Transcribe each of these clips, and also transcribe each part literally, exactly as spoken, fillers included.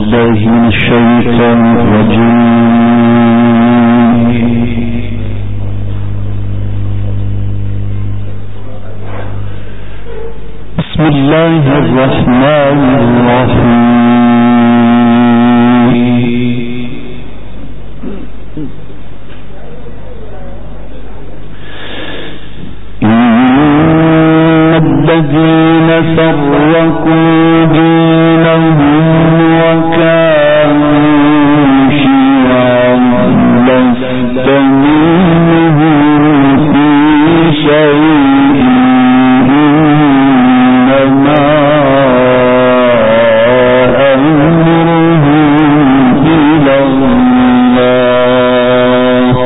بالله من الشيطان الرجيم. بسم الله الرحمن الرحيم. إن الذين فرقوا دينهم وكانوا شيعا لست منهم في شيء إنما أمرهم إلى الله.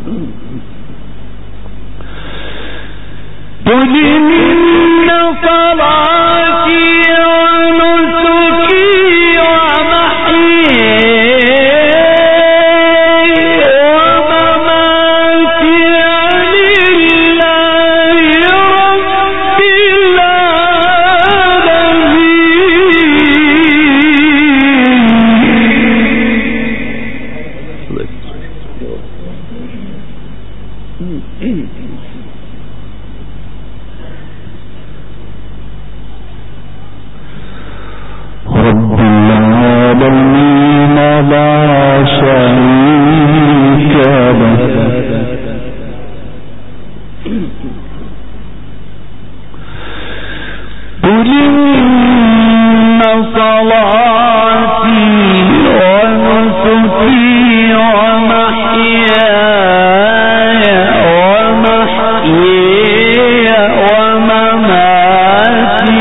قل إن صلاتي ونسكي ومحياي ومماتي لله رب العالمين. رب العالمين لا شريك له قل إن صلاتي ونسكي ومحياي ومحياي ومماتي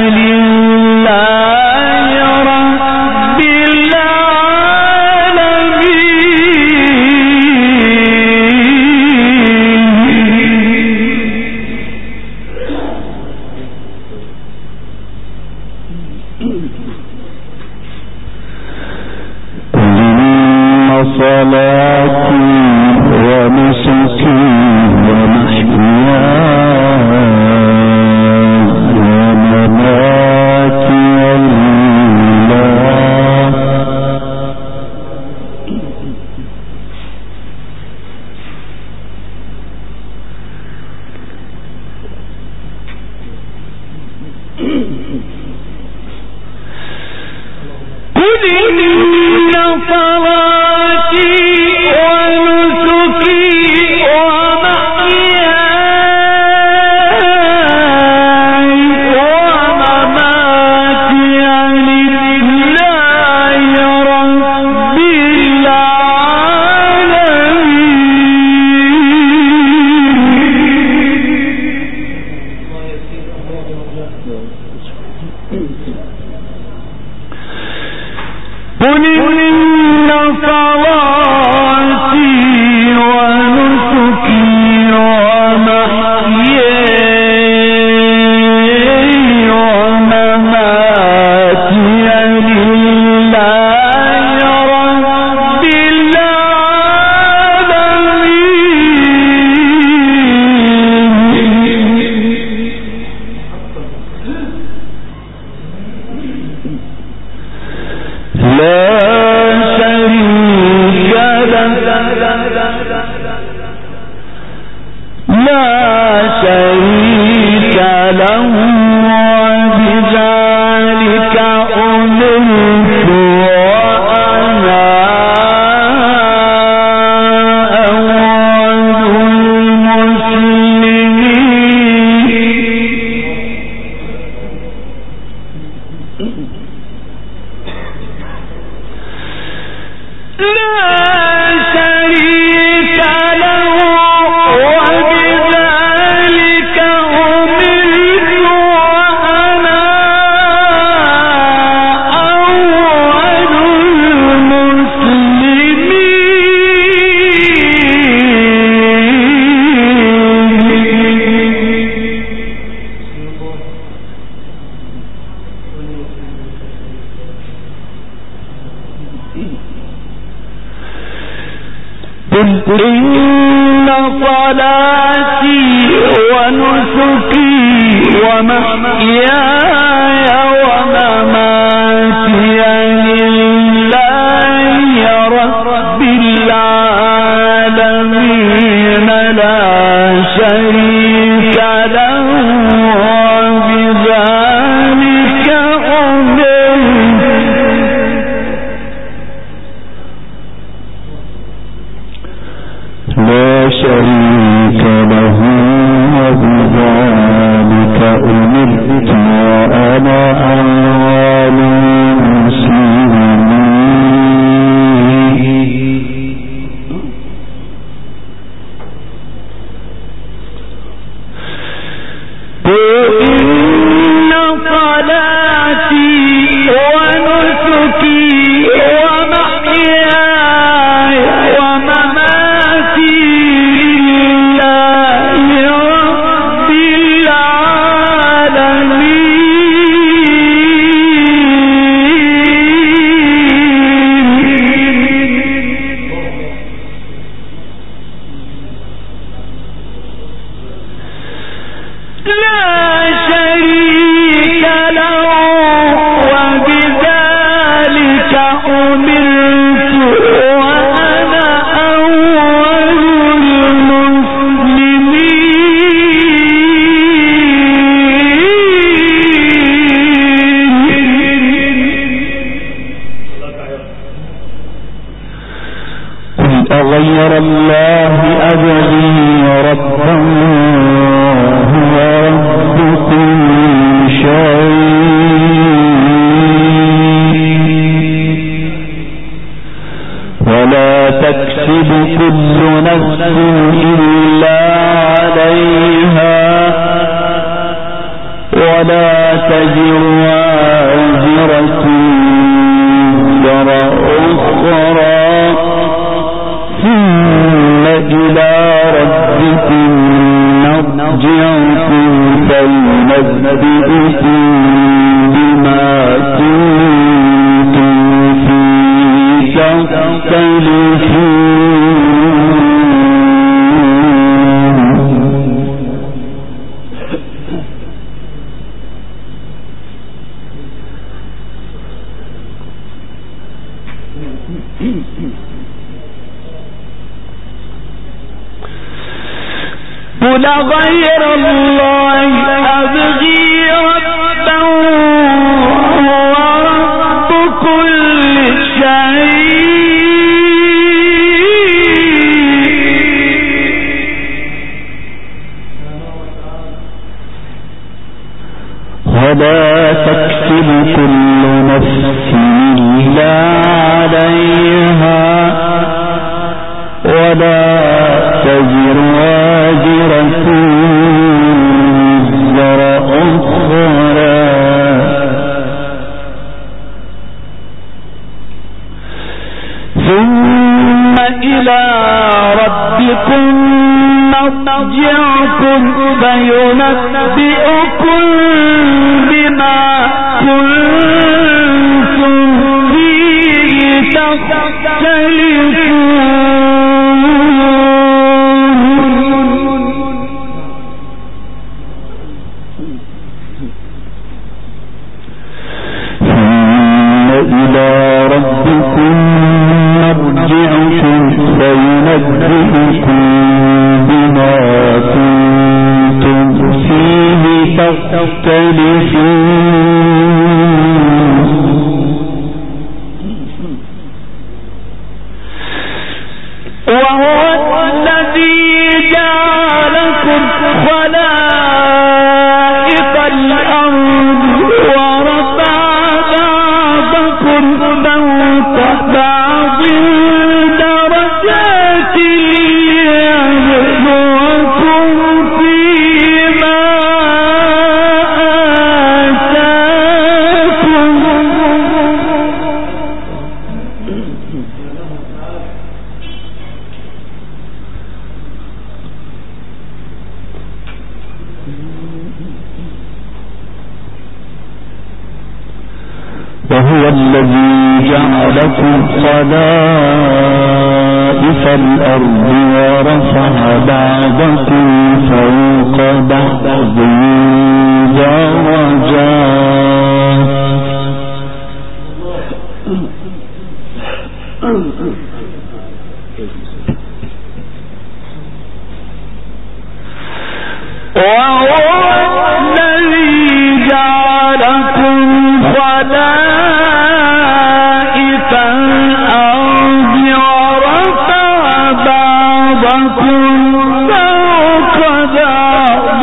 إن صلاتي ونسكي ومحياي ومماتي لله رب العالمين لا شريك له وبذلك لا شريك له وبذلك أمرت وأنا أول المسلمين. إن صلاتي ونسكي ومحياي ومماتي أغير الله أبغي ربا هو رب كل شيء ولا تكسب كل نفس إلا عليها ولا تزر وازرة وزر أخرى ثم إلى ربكم مرجعكم فينبئكم بما كنتم فيه تختلفون. قل غير الله أبغي ربا هو رب كل شيء ولا تكسب كل نفس إلا عليها ولا تزر وازرة وزر أخرى ثم إلى ربكم مرجعكم فينبئكم بما كنتم فيه تختلفون. ثم إلى ربكم مرجعكم فينبئكم بما كنتم فيه تختلفون. وهو الذي جعلكم خلائف الأرض ورفع بعضكم فوق بعض درجات ليبلوكم فيما آتاكم وهو الذي جعلكم خلائف الأرض ورفع بعضكم فوق بعض درجات وهو الذي جعلكم خلائف الأرض ورفع بعضكم فوق بعض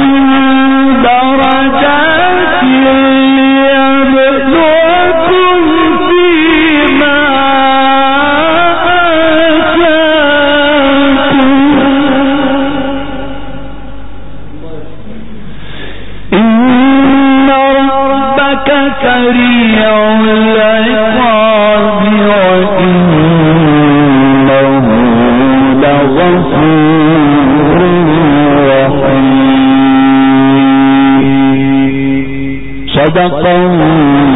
درجات ليبلوكم فيما آتاكم إن ربك سريع العقاب وإنه لغفور رحيم. صدق الله